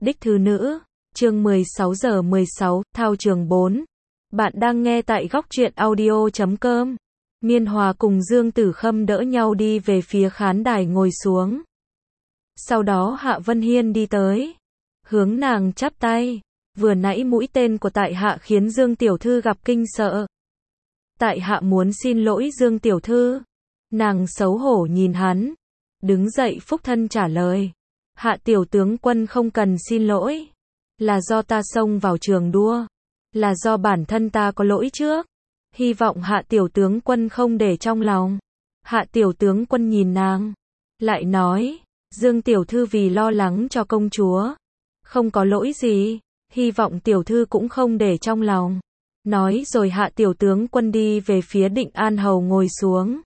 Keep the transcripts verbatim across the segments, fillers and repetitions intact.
Đích thư nữ, chương mười sáu giờ mười sáu, thao trường bốn. Bạn đang nghe tại góc truyện audio chấm com. Miên Hòa cùng Dương Tử Khâm đỡ nhau đi về phía khán đài ngồi xuống. Sau đó Hạ Vân Hiên đi tới, hướng nàng chắp tay. Vừa nãy mũi tên của tại hạ khiến Dương Tiểu Thư gặp kinh sợ. Tại hạ muốn xin lỗi Dương Tiểu Thư. Nàng xấu hổ nhìn hắn, đứng dậy phúc thân trả lời. Hạ tiểu tướng quân không cần xin lỗi. Là do ta xông vào trường đua. Là do bản thân ta có lỗi trước. Hy vọng hạ tiểu tướng quân không để trong lòng. Hạ tiểu tướng quân nhìn nàng, lại nói, Dương Tiểu Thư vì lo lắng cho công chúa. Không có lỗi gì, hy vọng tiểu thư cũng không để trong lòng. Nói rồi hạ tiểu tướng quân đi về phía Định An Hầu ngồi xuống.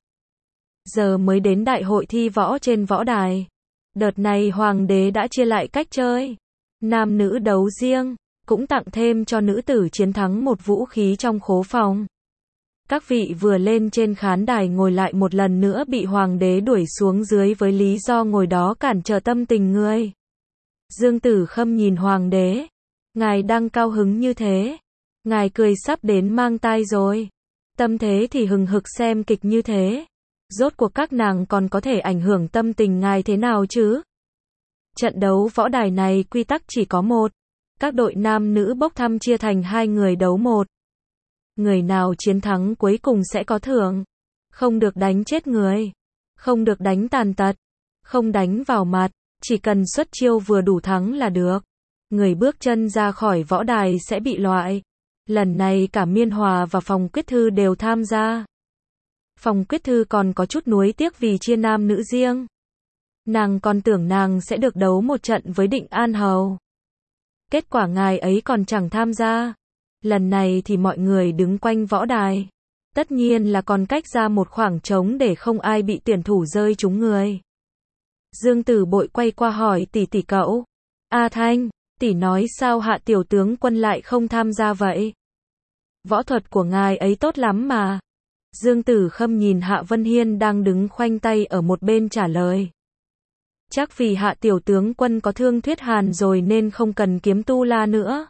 Giờ mới đến đại hội thi võ trên võ đài. Đợt này hoàng đế đã chia lại cách chơi. Nam nữ đấu riêng, cũng tặng thêm cho nữ tử chiến thắng một vũ khí trong khố phòng. Các vị vừa lên trên khán đài ngồi lại một lần nữa bị hoàng đế đuổi xuống dưới với lý do ngồi đó cản trở tâm tình người. Dương Tử Khâm nhìn hoàng đế. Ngài đang cao hứng như thế. Ngài cười sắp đến mang tai rồi. Tâm thế thì hừng hực xem kịch như thế. Rốt cuộc các nàng còn có thể ảnh hưởng tâm tình ngài thế nào chứ? Trận đấu võ đài này quy tắc chỉ có một. Các đội nam nữ bốc thăm chia thành hai người đấu một. Người nào chiến thắng cuối cùng sẽ có thưởng. Không được đánh chết người. Không được đánh tàn tật. Không đánh vào mặt. Chỉ cần xuất chiêu vừa đủ thắng là được. Người bước chân ra khỏi võ đài sẽ bị loại. Lần này cả Miên Hòa và Phòng Quyết Thư đều tham gia. Phòng Quyết Thư còn có chút nuối tiếc vì chia nam nữ riêng. Nàng còn tưởng nàng sẽ được đấu một trận với Định An Hầu. Kết quả ngài ấy còn chẳng tham gia. Lần này thì mọi người đứng quanh võ đài. Tất nhiên là còn cách ra một khoảng trống để không ai bị tuyển thủ rơi trúng người. Dương Tử Bội quay qua hỏi tỷ tỷ cậu. A Thanh, tỷ nói sao hạ tiểu tướng quân lại không tham gia vậy? Võ thuật của ngài ấy tốt lắm mà. Dương Tử Khâm nhìn Hạ Vân Hiên đang đứng khoanh tay ở một bên trả lời. Chắc vì hạ tiểu tướng quân có thương Thuyết Hàn rồi nên không cần kiếm tu la nữa.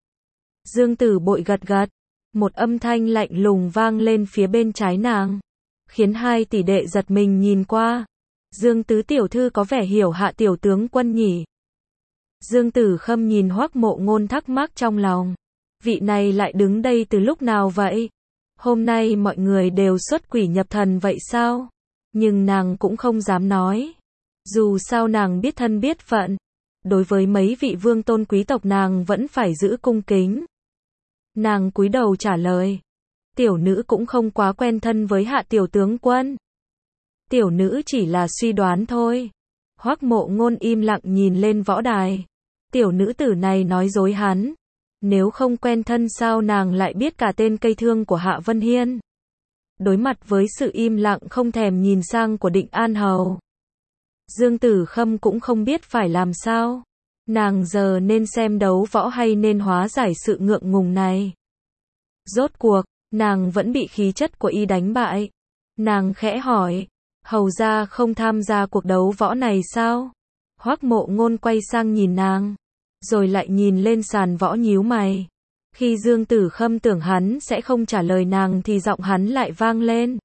Dương Tử Bội gật gật. Một âm thanh lạnh lùng vang lên phía bên trái nàng, khiến hai tỷ đệ giật mình nhìn qua. Dương tứ tiểu thư có vẻ hiểu hạ tiểu tướng quân nhỉ? Dương Tử Khâm nhìn Hoắc Mộ Ngôn thắc mắc trong lòng. Vị này lại đứng đây từ lúc nào vậy? Hôm nay mọi người đều xuất quỷ nhập thần vậy sao? Nhưng nàng cũng không dám nói. Dù sao nàng biết thân biết phận. Đối với mấy vị vương tôn quý tộc nàng vẫn phải giữ cung kính. Nàng cúi đầu trả lời. Tiểu nữ cũng không quá quen thân với hạ tiểu tướng quân. Tiểu nữ chỉ là suy đoán thôi. Hoắc Mộ Ngôn im lặng nhìn lên võ đài. Tiểu nữ tử này nói dối hắn. Nếu không quen thân sao nàng lại biết cả tên cây thương của Hạ Vân Hiên. Đối mặt với sự im lặng không thèm nhìn sang của Định An Hầu, Dương Tử Khâm cũng không biết phải làm sao. Nàng giờ nên xem đấu võ hay nên hóa giải sự ngượng ngùng này. Rốt cuộc, nàng vẫn bị khí chất của y đánh bại. Nàng khẽ hỏi, hầu gia không tham gia cuộc đấu võ này sao? Hoắc Mộ Ngôn quay sang nhìn nàng, rồi lại nhìn lên sàn võ nhíu mày. Khi Dương Tử Khâm tưởng hắn sẽ không trả lời nàng thì giọng hắn lại vang lên.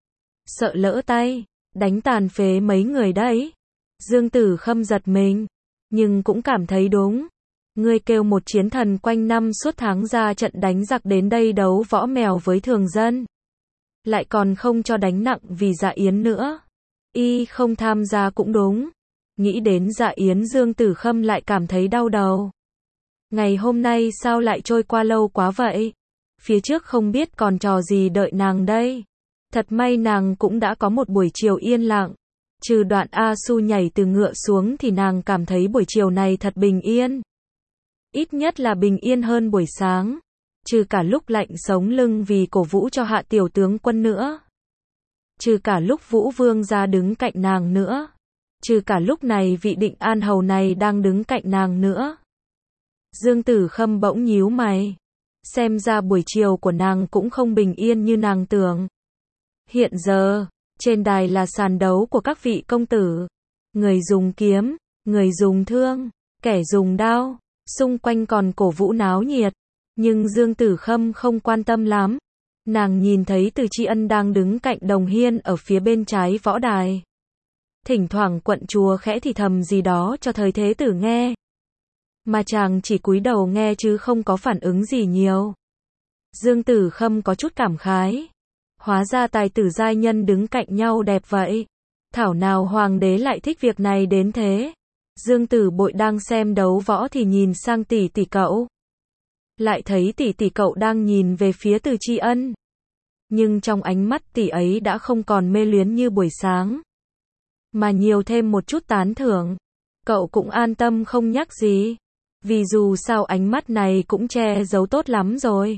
Sợ lỡ tay, đánh tàn phế mấy người đấy. Dương Tử Khâm giật mình, nhưng cũng cảm thấy đúng. Ngươi kêu một chiến thần quanh năm suốt tháng ra trận đánh giặc đến đây đấu võ mèo với thường dân. Lại còn không cho đánh nặng vì Dạ Yến nữa. Y không tham gia cũng đúng. Nghĩ đến Dạ Yến Dương Tử Khâm lại cảm thấy đau đầu. Ngày hôm nay sao lại trôi qua lâu quá vậy? Phía trước không biết còn trò gì đợi nàng đây. Thật may nàng cũng đã có một buổi chiều yên lặng. Trừ đoạn A Su nhảy từ ngựa xuống thì nàng cảm thấy buổi chiều này thật bình yên. Ít nhất là bình yên hơn buổi sáng. Trừ cả lúc lạnh sống lưng vì cổ vũ cho hạ tiểu tướng quân nữa. Trừ cả lúc Vũ Vương ra đứng cạnh nàng nữa. Trừ cả lúc này vị Định An Hầu này đang đứng cạnh nàng nữa. Dương Tử Khâm bỗng nhíu mày. Xem ra buổi chiều của nàng cũng không bình yên như nàng tưởng. Hiện giờ, trên đài là sàn đấu của các vị công tử. Người dùng kiếm, người dùng thương, kẻ dùng đao, xung quanh còn cổ vũ náo nhiệt. Nhưng Dương Tử Khâm không quan tâm lắm. Nàng nhìn thấy Từ Tri Ân đang đứng cạnh Đồng Hiên ở phía bên trái võ đài. Thỉnh thoảng quận chúa khẽ thì thầm gì đó cho thời thế tử nghe. Mà chàng chỉ cúi đầu nghe chứ không có phản ứng gì nhiều. Dương Tử Khâm có chút cảm khái. Hóa ra tài tử giai nhân đứng cạnh nhau đẹp vậy. Thảo nào hoàng đế lại thích việc này đến thế. Dương Tử Bội đang xem đấu võ thì nhìn sang tỷ tỷ cậu. Lại thấy tỷ tỷ cậu đang nhìn về phía Từ Tri Ân. Nhưng trong ánh mắt tỷ ấy đã không còn mê luyến như buổi sáng. Mà nhiều thêm một chút tán thưởng. Cậu cũng an tâm không nhắc gì. Vì dù sao ánh mắt này cũng che giấu tốt lắm rồi.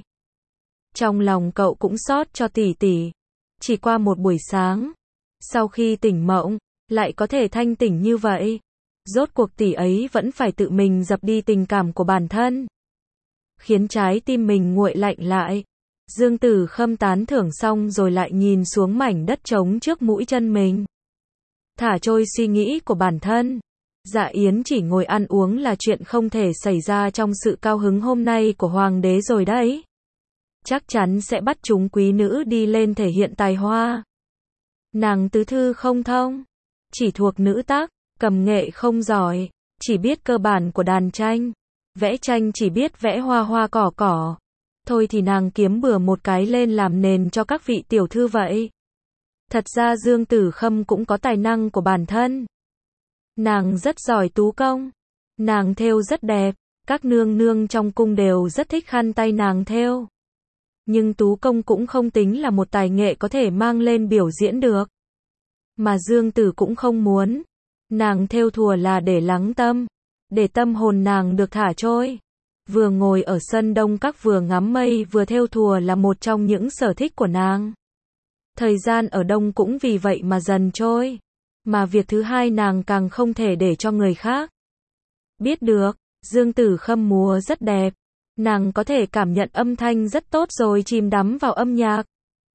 Trong lòng cậu cũng xót cho tỷ tỷ. Chỉ qua một buổi sáng. Sau khi tỉnh mộng, lại có thể thanh tỉnh như vậy. Rốt cuộc tỷ ấy vẫn phải tự mình dập đi tình cảm của bản thân. Khiến trái tim mình nguội lạnh lại. Dương Tử Khâm tán thưởng xong rồi lại nhìn xuống mảnh đất trống trước mũi chân mình. Thả trôi suy nghĩ của bản thân. Dạ Yến chỉ ngồi ăn uống là chuyện không thể xảy ra trong sự cao hứng hôm nay của hoàng đế rồi đấy. Chắc chắn sẽ bắt chúng quý nữ đi lên thể hiện tài hoa. Nàng tứ thư không thông, chỉ thuộc nữ tác, cầm nghệ không giỏi, chỉ biết cơ bản của đàn tranh, vẽ tranh chỉ biết vẽ hoa hoa cỏ cỏ. Thôi thì nàng kiếm bừa một cái lên làm nền cho các vị tiểu thư vậy. Thật ra Dương Tử Khâm cũng có tài năng của bản thân. Nàng rất giỏi tú công, nàng thêu rất đẹp, các nương nương trong cung đều rất thích khăn tay nàng thêu. Nhưng tú công cũng không tính là một tài nghệ có thể mang lên biểu diễn được. Mà Dương Tử cũng không muốn. Nàng thêu thùa là để lắng tâm, để tâm hồn nàng được thả trôi. Vừa ngồi ở sân đông các vừa ngắm mây vừa thêu thùa là một trong những sở thích của nàng. Thời gian ở đông cũng vì vậy mà dần trôi. Mà việc thứ hai nàng càng không thể để cho người khác biết được. Dương Tử Khâm múa rất đẹp. Nàng có thể cảm nhận âm thanh rất tốt rồi chìm đắm vào âm nhạc.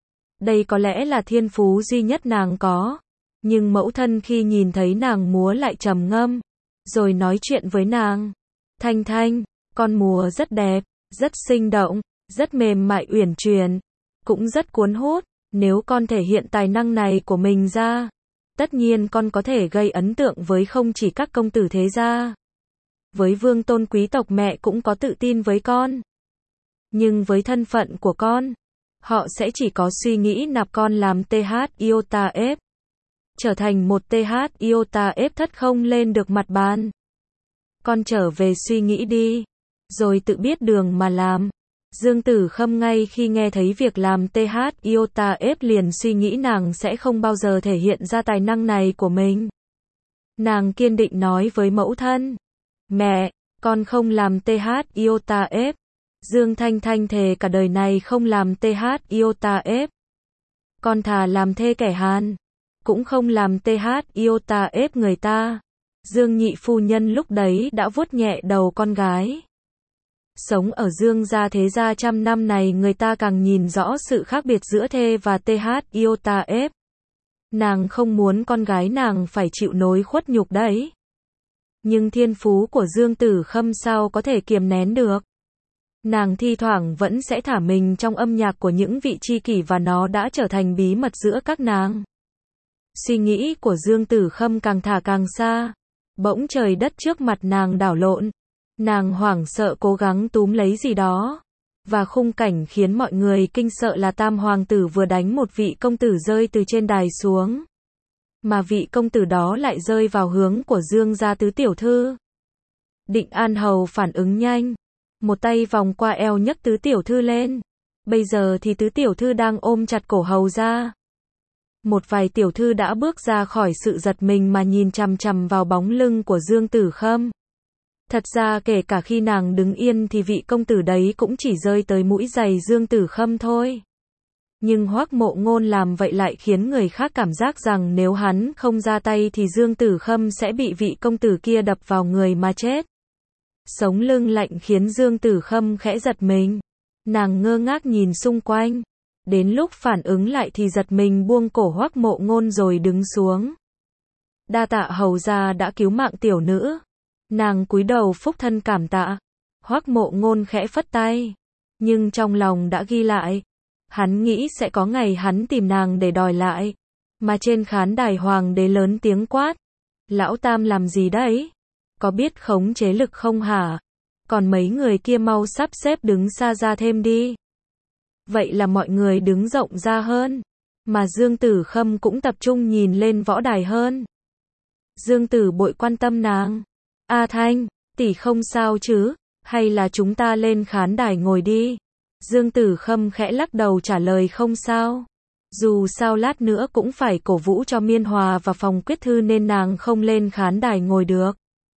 Đây có lẽ là thiên phú duy nhất nàng có. Nhưng mẫu thân khi nhìn thấy nàng múa lại trầm ngâm. Rồi nói chuyện với nàng. Thanh Thanh, con múa rất đẹp, rất sinh động, rất mềm mại uyển chuyển. Cũng rất cuốn hút. Nếu con thể hiện tài năng này của mình ra. Tất nhiên con có thể gây ấn tượng với không chỉ các công tử thế gia. Với vương tôn quý tộc mẹ cũng có tự tin với con. Nhưng với thân phận của con, họ sẽ chỉ có suy nghĩ nạp con làm tê hát iota ép. Trở thành một tê hát iota ép thất không lên được mặt bàn. Con trở về suy nghĩ đi, rồi tự biết đường mà làm. Dương Tử Khâm ngay khi nghe thấy việc làm tê hát iota ép liền suy nghĩ nàng sẽ không bao giờ thể hiện ra tài năng này của mình. Nàng kiên định nói với mẫu thân. Mẹ, con không làm tê hát iota ép. Dương Thanh Thanh thề cả đời này không làm tê hát iota ép. Con thà làm thê kẻ Hàn, cũng không làm tê hát iota ép người ta. Dương nhị phu nhân lúc đấy đã vuốt nhẹ đầu con gái. Sống ở Dương gia thế gia trăm năm này người ta càng nhìn rõ sự khác biệt giữa thê và tê hát iota ép. Nàng không muốn con gái nàng phải chịu nỗi khuất nhục đấy. Nhưng thiên phú của Dương Tử Khâm sao có thể kiềm nén được. Nàng thi thoảng vẫn sẽ thả mình trong âm nhạc của những vị tri kỷ và nó đã trở thành bí mật giữa các nàng. Suy nghĩ của Dương Tử Khâm càng thả càng xa. Bỗng trời đất trước mặt nàng đảo lộn. Nàng hoảng sợ cố gắng túm lấy gì đó. Và khung cảnh khiến mọi người kinh sợ là tam hoàng tử vừa đánh một vị công tử rơi từ trên đài xuống. Mà vị công tử đó lại rơi vào hướng của Dương gia tứ tiểu thư. Định An Hầu phản ứng nhanh. Một tay vòng qua eo nhấc tứ tiểu thư lên. Bây giờ thì tứ tiểu thư đang ôm chặt cổ hầu ra. Một vài tiểu thư đã bước ra khỏi sự giật mình mà nhìn chằm chằm vào bóng lưng của Dương Tử Khâm. Thật ra kể cả khi nàng đứng yên thì vị công tử đấy cũng chỉ rơi tới mũi giày Dương Tử Khâm thôi. Nhưng Hoắc Mộ Ngôn làm vậy lại khiến người khác cảm giác rằng nếu hắn không ra tay thì Dương Tử Khâm sẽ bị vị công tử kia đập vào người mà chết. Sống lưng lạnh khiến Dương Tử Khâm khẽ giật mình. Nàng ngơ ngác nhìn xung quanh. Đến lúc phản ứng lại thì giật mình buông cổ Hoắc Mộ Ngôn rồi đứng xuống. Đa tạ hầu gia đã cứu mạng tiểu nữ. Nàng cúi đầu phúc thân cảm tạ. Hoắc Mộ Ngôn khẽ phất tay, nhưng trong lòng đã ghi lại. Hắn nghĩ sẽ có ngày hắn tìm nàng để đòi lại. Mà trên khán đài hoàng đế lớn tiếng quát. Lão Tam làm gì đấy? Có biết khống chế lực không hả? Còn mấy người kia mau sắp xếp đứng xa ra thêm đi. Vậy là mọi người đứng rộng ra hơn. Mà Dương Tử Khâm cũng tập trung nhìn lên võ đài hơn. Dương Tử Bội quan tâm nàng. A Thanh, tỷ không sao chứ? Hay là chúng ta lên khán đài ngồi đi? Dương Tử Khâm khẽ lắc đầu trả lời không sao. Dù sao lát nữa cũng phải cổ vũ cho Miên Hòa và Phòng Quyết Thư nên nàng không lên khán đài ngồi được.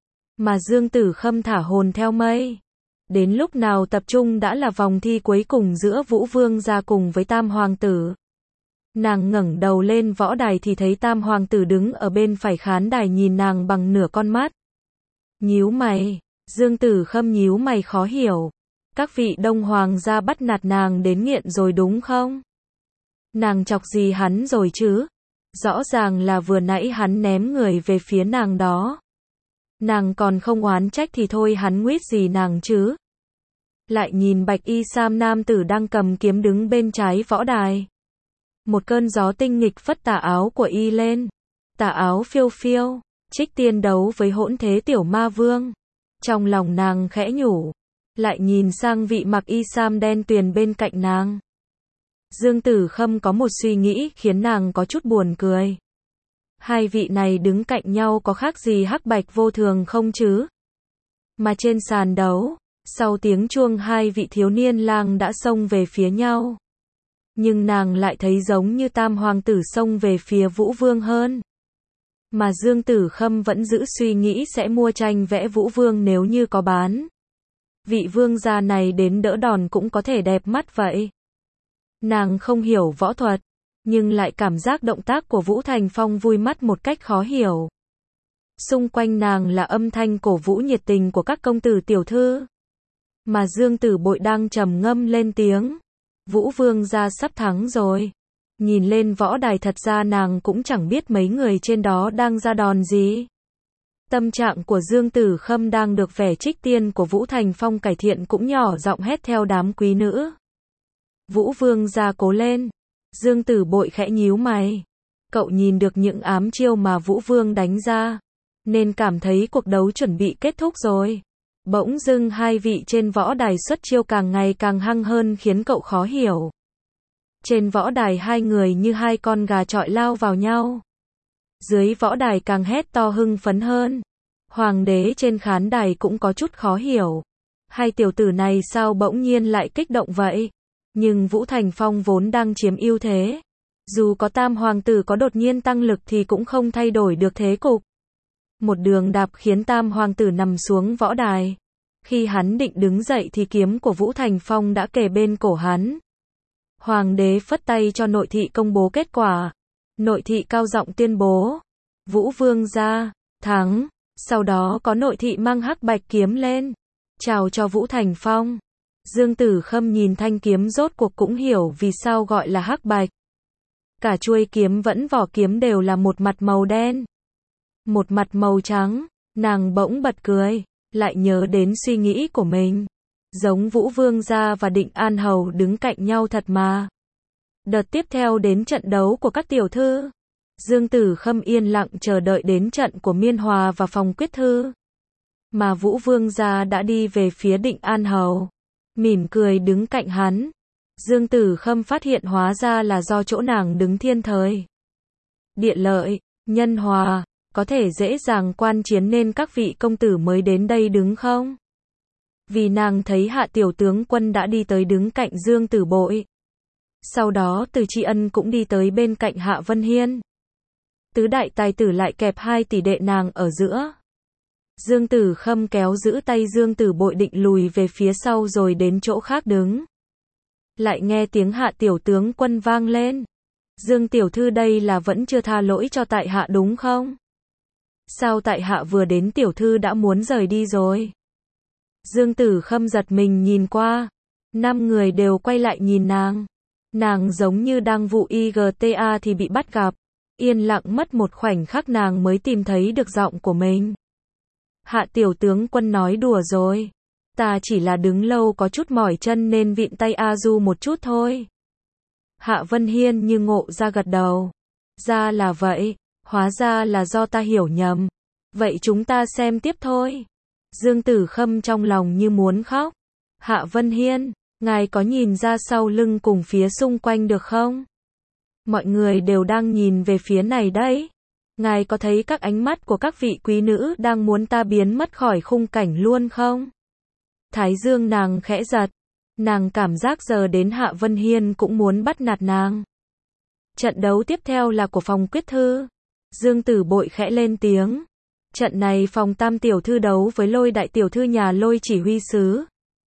Mà Dương Tử Khâm thả hồn theo mây. Đến lúc nào tập trung đã là vòng thi cuối cùng giữa Vũ Vương gia cùng với Tam Hoàng tử. Nàng ngẩng đầu lên võ đài thì thấy Tam Hoàng tử đứng ở bên phải khán đài nhìn nàng bằng nửa con mắt. Nhíu mày, Dương Tử Khâm nhíu mày khó hiểu. Các vị Đông Hoàng gia bắt nạt nàng đến nghiện rồi đúng không? Nàng chọc gì hắn rồi chứ? Rõ ràng là vừa nãy hắn ném người về phía nàng đó. Nàng còn không oán trách thì thôi hắn nguyết gì nàng chứ? Lại nhìn bạch y sam nam tử đang cầm kiếm đứng bên trái võ đài. Một cơn gió tinh nghịch phất tà áo của y lên. Tà áo phiêu phiêu, Trích Tiên đấu với hỗn thế tiểu ma vương. Trong lòng nàng khẽ nhủ. Lại nhìn sang vị mặc y sam đen tuyền bên cạnh nàng. Dương Tử Khâm có một suy nghĩ khiến nàng có chút buồn cười. Hai vị này đứng cạnh nhau có khác gì hắc bạch vô thường không chứ? Mà trên sàn đấu, sau tiếng chuông hai vị thiếu niên lang đã xông về phía nhau. Nhưng nàng lại thấy giống như Tam Hoàng tử xông về phía Vũ Vương hơn. Mà Dương Tử Khâm vẫn giữ suy nghĩ sẽ mua tranh vẽ Vũ Vương nếu như có bán. Vị vương gia này đến đỡ đòn cũng có thể đẹp mắt vậy. Nàng không hiểu võ thuật, nhưng lại cảm giác động tác của Vũ Thành Phong vui mắt một cách khó hiểu. Xung quanh nàng là âm thanh cổ vũ nhiệt tình của các công tử tiểu thư. Mà Dương Tử Bội đang trầm ngâm lên tiếng. Vũ Vương gia sắp thắng rồi. Nhìn lên võ đài thật ra nàng cũng chẳng biết mấy người trên đó đang ra đòn gì. Tâm trạng của Dương Tử Khâm đang được vẻ Trích Tiên của Vũ Thành Phong cải thiện cũng nhỏ giọng hét theo đám quý nữ. Vũ Vương gia cố lên. Dương Tử Bội khẽ nhíu mày. Cậu nhìn được những ám chiêu mà Vũ Vương đánh ra, nên cảm thấy cuộc đấu chuẩn bị kết thúc rồi. Bỗng dưng hai vị trên võ đài xuất chiêu càng ngày càng hăng hơn khiến cậu khó hiểu. Trên võ đài hai người như hai con gà chọi lao vào nhau. Dưới võ đài càng hét to hưng phấn hơn. Hoàng đế trên khán đài cũng có chút khó hiểu. Hai tiểu tử này sao bỗng nhiên lại kích động vậy? Nhưng Vũ Thành Phong vốn đang chiếm ưu thế. Dù có Tam Hoàng tử có đột nhiên tăng lực thì cũng không thay đổi được thế cục. Một đường đạp khiến Tam Hoàng tử nằm xuống võ đài. Khi hắn định đứng dậy thì kiếm của Vũ Thành Phong đã kề bên cổ hắn. Hoàng đế phất tay cho nội thị công bố kết quả. Nội thị cao giọng tuyên bố. Vũ Vương gia, thắng. Sau đó có nội thị mang hắc bạch kiếm lên. Chào cho Vũ Thành Phong. Dương Tử Khâm nhìn thanh kiếm rốt cuộc cũng hiểu vì sao gọi là hắc bạch. Cả chuôi kiếm vẫn vỏ kiếm đều là một mặt màu đen. Một mặt màu trắng. Nàng bỗng bật cười. Lại nhớ đến suy nghĩ của mình. Giống Vũ Vương gia và Định An Hầu đứng cạnh nhau thật mà. Đợt tiếp theo đến trận đấu của các tiểu thư. Dương Tử Khâm yên lặng chờ đợi đến trận của Miên Hòa và Phòng Quyết Thư. Mà Vũ Vương gia đã đi về phía Định An Hầu. Mỉm cười đứng cạnh hắn. Dương Tử Khâm phát hiện hóa ra là do chỗ nàng đứng thiên thời. Địa lợi, nhân hòa, có thể dễ dàng quan chiến nên các vị công tử mới đến đây đứng không? Vì nàng thấy Hạ tiểu tướng quân đã đi tới đứng cạnh Dương Tử Bội. Sau đó Từ Tri Ân cũng đi tới bên cạnh Hạ Vân Hiên. Tứ đại tài tử lại kẹp hai tỷ đệ nàng ở giữa. Dương Tử Khâm kéo giữ tay Dương Tử Bội định lùi về phía sau rồi đến chỗ khác đứng. Lại nghe tiếng Hạ tiểu tướng quân vang lên. Dương tiểu thư đây là vẫn chưa tha lỗi cho tại hạ đúng không? Sao tại hạ vừa đến tiểu thư đã muốn rời đi rồi? Dương Tử Khâm giật mình nhìn qua. Năm người đều quay lại nhìn nàng. Nàng giống như đang vụ i giê ta thì bị bắt gặp. Yên lặng mất một khoảnh khắc nàng mới tìm thấy được giọng của mình. Hạ tiểu tướng quân nói đùa rồi. Ta chỉ là đứng lâu có chút mỏi chân nên vịn tay A Du một chút thôi. Hạ Vân Hiên như ngộ ra gật đầu. Ra là vậy, hóa ra là do ta hiểu nhầm. Vậy chúng ta xem tiếp thôi. Dương Tử Khâm trong lòng như muốn khóc. Hạ Vân Hiên, ngài có nhìn ra sau lưng cùng phía xung quanh được không? Mọi người đều đang nhìn về phía này đấy. Ngài có thấy các ánh mắt của các vị quý nữ đang muốn ta biến mất khỏi khung cảnh luôn không? Thái dương nàng khẽ giật. Nàng cảm giác giờ đến Hạ Vân Hiên cũng muốn bắt nạt nàng. Trận đấu tiếp theo là của phòng quyết thư. Dương Tử Bội khẽ lên tiếng. Trận này phòng tam tiểu thư đấu với Lôi đại tiểu thư nhà Lôi chỉ huy sứ.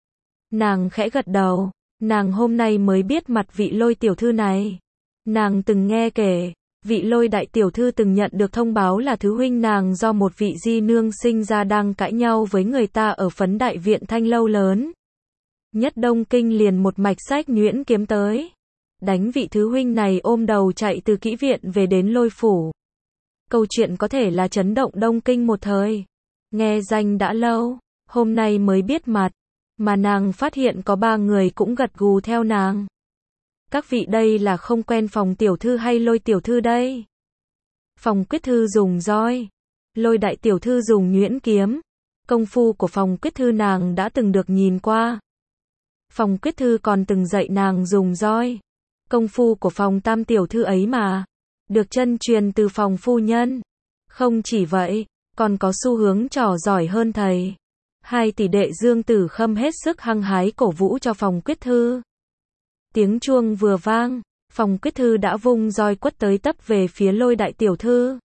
Nàng khẽ gật đầu. Nàng hôm nay mới biết mặt vị Lôi tiểu thư này. Nàng từng nghe kể, vị Lôi đại tiểu thư từng nhận được thông báo là thứ huynh nàng do một vị di nương sinh ra đang cãi nhau với người ta ở phấn đại viện Thanh Lâu lớn. Nhất Đông Kinh liền một mạch sách nhuyễn kiếm tới. Đánh vị thứ huynh này ôm đầu chạy từ kỹ viện về đến Lôi phủ. Câu chuyện có thể là chấn động Đông Kinh một thời. Nghe danh đã lâu, hôm nay mới biết mặt. Mà nàng phát hiện có ba người cũng gật gù theo nàng. Các vị đây là không quen phòng tiểu thư hay Lôi tiểu thư đây? Phòng quyết thư dùng roi. Lôi đại tiểu thư dùng nhuyễn kiếm. Công phu của phòng quyết thư nàng đã từng được nhìn qua. Phòng quyết thư còn từng dạy nàng dùng roi. Công phu của phòng tam tiểu thư ấy mà. Được chân truyền từ phòng phu nhân. Không chỉ vậy, còn có xu hướng trò giỏi hơn thầy. Hai tỷ đệ Dương Tử Khâm hết sức hăng hái cổ vũ cho phòng quyết thư. Tiếng chuông vừa vang, phòng quyết thư đã vung roi quất tới tấp về phía Lôi đại tiểu thư.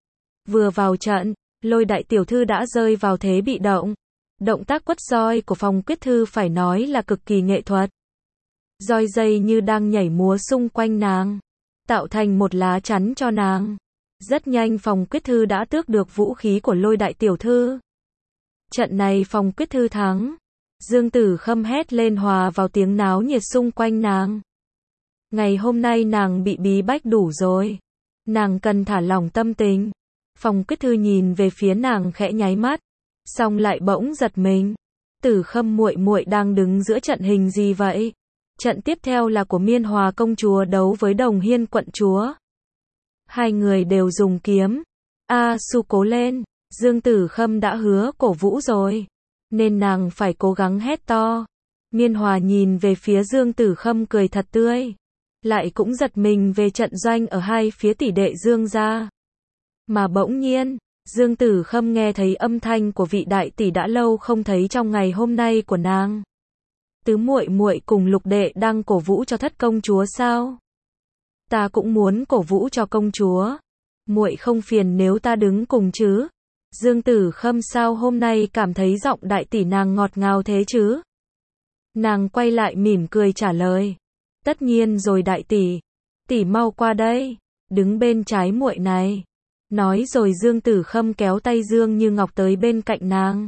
Vừa vào trận, Lôi đại tiểu thư đã rơi vào thế bị động. Động tác quất roi của phòng quyết thư phải nói là cực kỳ nghệ thuật. Roi dây như đang nhảy múa xung quanh nàng, tạo thành một lá chắn cho nàng. Rất nhanh phòng quyết thư đã tước được vũ khí của Lôi đại tiểu thư. Trận này phòng quyết thư thắng. Dương Tử Khâm hét lên hòa vào tiếng náo nhiệt xung quanh nàng. Ngày hôm nay nàng bị bí bách đủ rồi. Nàng cần thả lỏng tâm tình. Phòng quyết thư nhìn về phía nàng khẽ nháy mắt. Xong lại bỗng giật mình. Tử Khâm muội muội đang đứng giữa trận hình gì vậy? Trận tiếp theo là của Miên Hòa công chúa đấu với Đồng Hiên quận chúa. Hai người đều dùng kiếm. A Su cố lên. Dương Tử Khâm đã hứa cổ vũ rồi. Nên nàng phải cố gắng hét to. Miên Hòa nhìn về phía Dương Tử Khâm cười thật tươi. Lại cũng giật mình về trận doanh ở hai phía tỷ đệ Dương gia. Mà bỗng nhiên, Dương Tử Khâm nghe thấy âm thanh của vị đại tỷ đã lâu không thấy trong ngày hôm nay của nàng. Tứ muội muội cùng Lục đệ đang cổ vũ cho thất công chúa sao? Ta cũng muốn cổ vũ cho công chúa. Muội không phiền nếu ta đứng cùng chứ? Dương Tử Khâm sao hôm nay cảm thấy giọng đại tỷ nàng ngọt ngào thế chứ? Nàng quay lại mỉm cười trả lời. Tất nhiên rồi đại tỷ. Tỷ mau qua đây, đứng bên trái muội này. Nói rồi Dương Tử Khâm kéo tay Dương Như Ngọc tới bên cạnh nàng.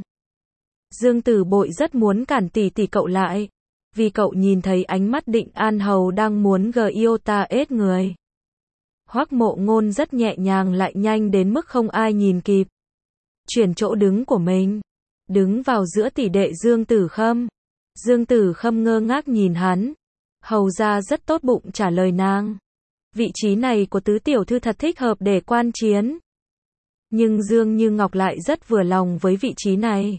Dương Tử Bội rất muốn cản tỷ tỷ cậu lại. Vì cậu nhìn thấy ánh mắt Định An Hầu đang muốn gờ yêu ta ết người. Hoắc Mộ Ngôn rất nhẹ nhàng lại nhanh đến mức không ai nhìn kịp. Chuyển chỗ đứng của mình. Đứng vào giữa tỷ đệ Dương Tử Khâm. Dương Tử Khâm ngơ ngác nhìn hắn. Hầu ra rất tốt bụng trả lời nàng. Vị trí này của tứ tiểu thư thật thích hợp để quan chiến. Nhưng Dương Như Ngọc lại rất vừa lòng với vị trí này.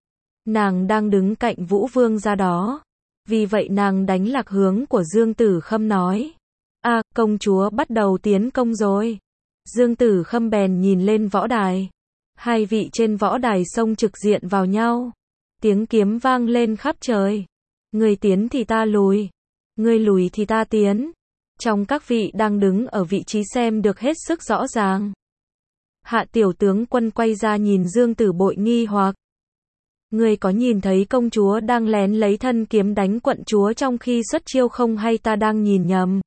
Nàng đang đứng cạnh Vũ Vương gia đó. Vì vậy nàng đánh lạc hướng của Dương Tử Khâm nói. A, à, công chúa bắt đầu tiến công rồi. Dương Tử Khâm bèn nhìn lên võ đài. Hai vị trên võ đài xông trực diện vào nhau. Tiếng kiếm vang lên khắp trời. Người tiến thì ta lùi. Người lùi thì ta tiến. Trong các vị đang đứng ở vị trí xem được hết sức rõ ràng. Hạ tiểu tướng quân quay ra nhìn Dương Tử Bội nghi hoặc. Người có nhìn thấy công chúa đang lén lấy thân kiếm đánh quận chúa trong khi xuất chiêu không hay ta đang nhìn nhầm?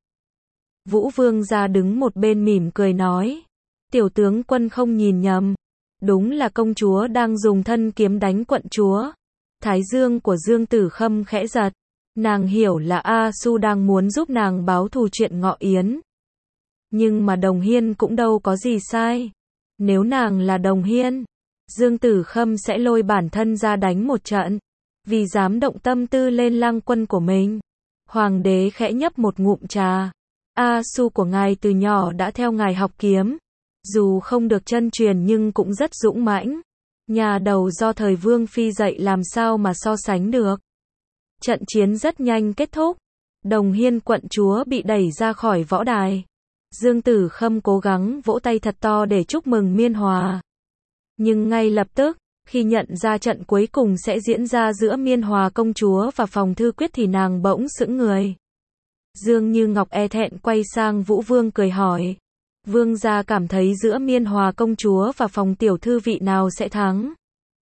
Vũ Vương gia đứng một bên mỉm cười nói. Tiểu tướng quân không nhìn nhầm. Đúng là công chúa đang dùng thân kiếm đánh quận chúa. Thái dương của Dương Tử Khâm khẽ giật. Nàng hiểu là A Su đang muốn giúp nàng báo thù chuyện Ngọ Yến. Nhưng mà Đồng Hiên cũng đâu có gì sai. Nếu nàng là Đồng Hiên, Dương Tử Khâm sẽ lôi bản thân ra đánh một trận. Vì dám động tâm tư lên lang quân của mình. Hoàng đế khẽ nhấp một ngụm trà. A Su của ngài từ nhỏ đã theo ngài học kiếm. Dù không được chân truyền nhưng cũng rất dũng mãnh. Nhà đầu do thời Vương Phi dạy làm sao mà so sánh được. Trận chiến rất nhanh kết thúc. Đồng Hiên quận chúa bị đẩy ra khỏi võ đài. Dương Tử Khâm cố gắng vỗ tay thật to để chúc mừng Miên Hòa. Nhưng ngay lập tức, khi nhận ra trận cuối cùng sẽ diễn ra giữa Miên Hòa công chúa và Phòng Thư Quyết thì nàng bỗng sững người. Dương Như Ngọc e thẹn quay sang Vũ Vương cười hỏi. Vương gia cảm thấy giữa Miên Hòa công chúa và Phòng tiểu thư vị nào sẽ thắng?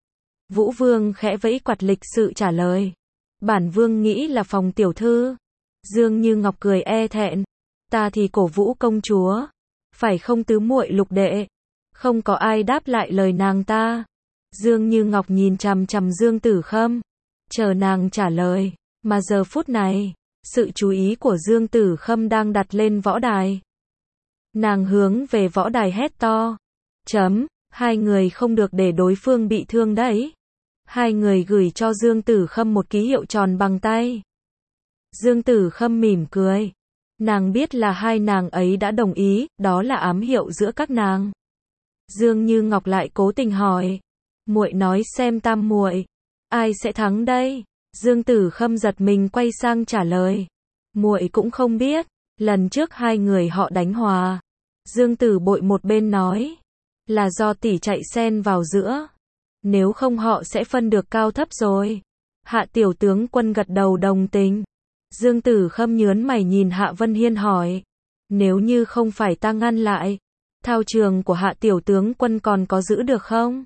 Vũ Vương khẽ vẫy quạt lịch sự trả lời. Bản Vương nghĩ là Phòng tiểu thư. Dương Như Ngọc cười e thẹn. Ta thì cổ vũ công chúa. Phải không tứ muội Lục đệ? Không có ai đáp lại lời nàng ta. Dương Như Ngọc nhìn chằm chằm Dương Tử Khâm. Chờ nàng trả lời. Mà giờ phút này, sự chú ý của Dương Tử Khâm đang đặt lên võ đài. Nàng hướng về võ đài hét to. Chấm, hai người không được để đối phương bị thương đấy. Hai người gửi cho Dương Tử Khâm một ký hiệu tròn bằng tay. Dương Tử Khâm mỉm cười. Nàng biết là hai nàng ấy đã đồng ý, đó là ám hiệu giữa các nàng. Dương Như Ngọc lại cố tình hỏi. Muội nói xem tam muội, ai sẽ thắng đây? Dương Tử Khâm giật mình quay sang trả lời. Muội cũng không biết, lần trước hai người họ đánh hòa. Dương Tử Bội một bên nói. Là do tỷ chạy xen vào giữa. Nếu không họ sẽ phân được cao thấp rồi. Hạ tiểu tướng quân gật đầu đồng tình. Dương Tử Khâm nhớn mày nhìn Hạ Vân Hiên hỏi. Nếu như không phải ta ngăn lại, thao trường của Hạ tiểu tướng quân còn có giữ được không?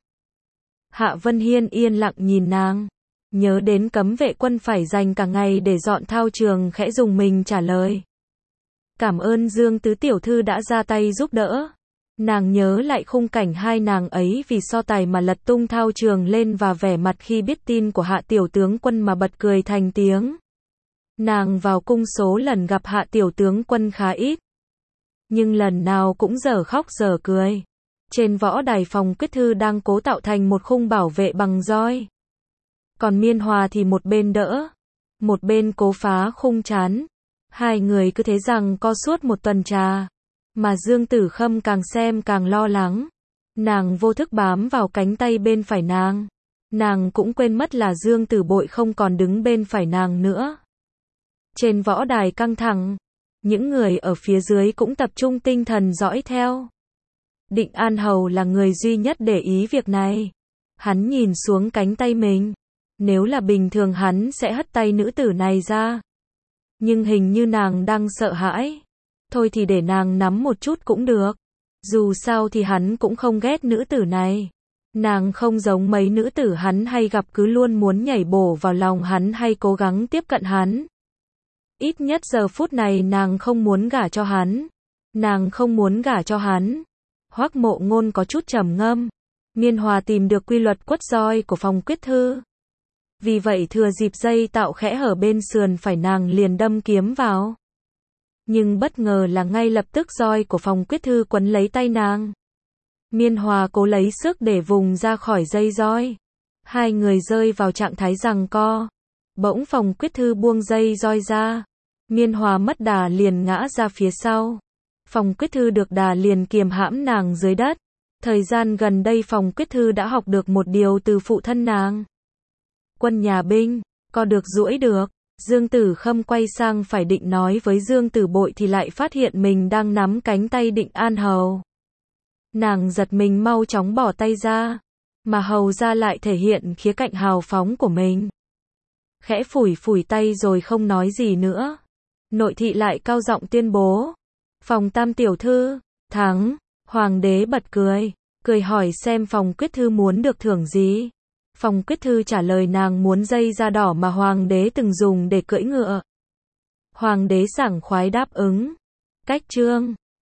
Hạ Vân Hiên yên lặng nhìn nàng. Nhớ đến cấm vệ quân phải dành cả ngày để dọn thao trường khẽ dùng mình trả lời. Cảm ơn Dương tứ tiểu thư đã ra tay giúp đỡ. Nàng nhớ lại khung cảnh hai nàng ấy vì so tài mà lật tung thao trường lên và vẻ mặt khi biết tin của Hạ tiểu tướng quân mà bật cười thành tiếng. Nàng vào cung số lần gặp Hạ tiểu tướng quân khá ít. Nhưng lần nào cũng dở khóc dở cười. Trên võ đài Phòng Quyết Thư đang cố tạo thành một khung bảo vệ bằng roi. Còn Miên Hòa thì một bên đỡ, một bên cố phá khung chắn. Hai người cứ thế rằng co suốt một tuần trà. Mà Dương Tử Khâm càng xem càng lo lắng. Nàng vô thức bám vào cánh tay bên phải nàng. Nàng cũng quên mất là Dương Tử Bội không còn đứng bên phải nàng nữa. Trên võ đài căng thẳng, những người ở phía dưới cũng tập trung tinh thần dõi theo. Định An Hầu là người duy nhất để ý việc này. Hắn nhìn xuống cánh tay mình. Nếu là bình thường hắn sẽ hất tay nữ tử này ra. Nhưng hình như nàng đang sợ hãi. Thôi thì để nàng nắm một chút cũng được. Dù sao thì hắn cũng không ghét nữ tử này. Nàng không giống mấy nữ tử hắn hay gặp cứ luôn muốn nhảy bổ vào lòng hắn hay cố gắng tiếp cận hắn. Ít nhất giờ phút này nàng không muốn gả cho hắn. Nàng không muốn gả cho hắn. Hoắc Mộ Ngôn có chút trầm ngâm. Miên Hòa tìm được quy luật quất roi của Phòng Quyết Thư. Vì vậy thừa dịp dây tạo khẽ hở bên sườn phải nàng liền đâm kiếm vào. Nhưng bất ngờ là ngay lập tức roi của Phòng Quyết Thư quấn lấy tay nàng. Miên Hòa cố lấy sức để vùng ra khỏi dây roi. Hai người rơi vào trạng thái giằng co. Bỗng Phòng Quyết Thư buông dây roi ra. Miên Hòa mất đà liền ngã ra phía sau. Phòng Quyết Thư được đà liền kiềm hãm nàng dưới đất. Thời gian gần đây Phòng Quyết Thư đã học được một điều từ phụ thân nàng. Quân nhà binh, co được duỗi được. Dương Tử Khâm quay sang phải định nói với Dương Tử Bội thì lại phát hiện mình đang nắm cánh tay Định An Hầu. Nàng giật mình mau chóng bỏ tay ra. Mà Hầu ra lại thể hiện khía cạnh hào phóng của mình. Khẽ phủi phủi tay rồi không nói gì nữa. Nội thị lại cao giọng tuyên bố. Phòng Tam tiểu thư, thắng. Hoàng đế bật cười. Cười hỏi xem Phòng Quyết Thư muốn được thưởng gì. Phòng Quyết Thư trả lời nàng muốn dây da đỏ mà Hoàng đế từng dùng để cưỡi ngựa. Hoàng đế sảng khoái đáp ứng. Cách chương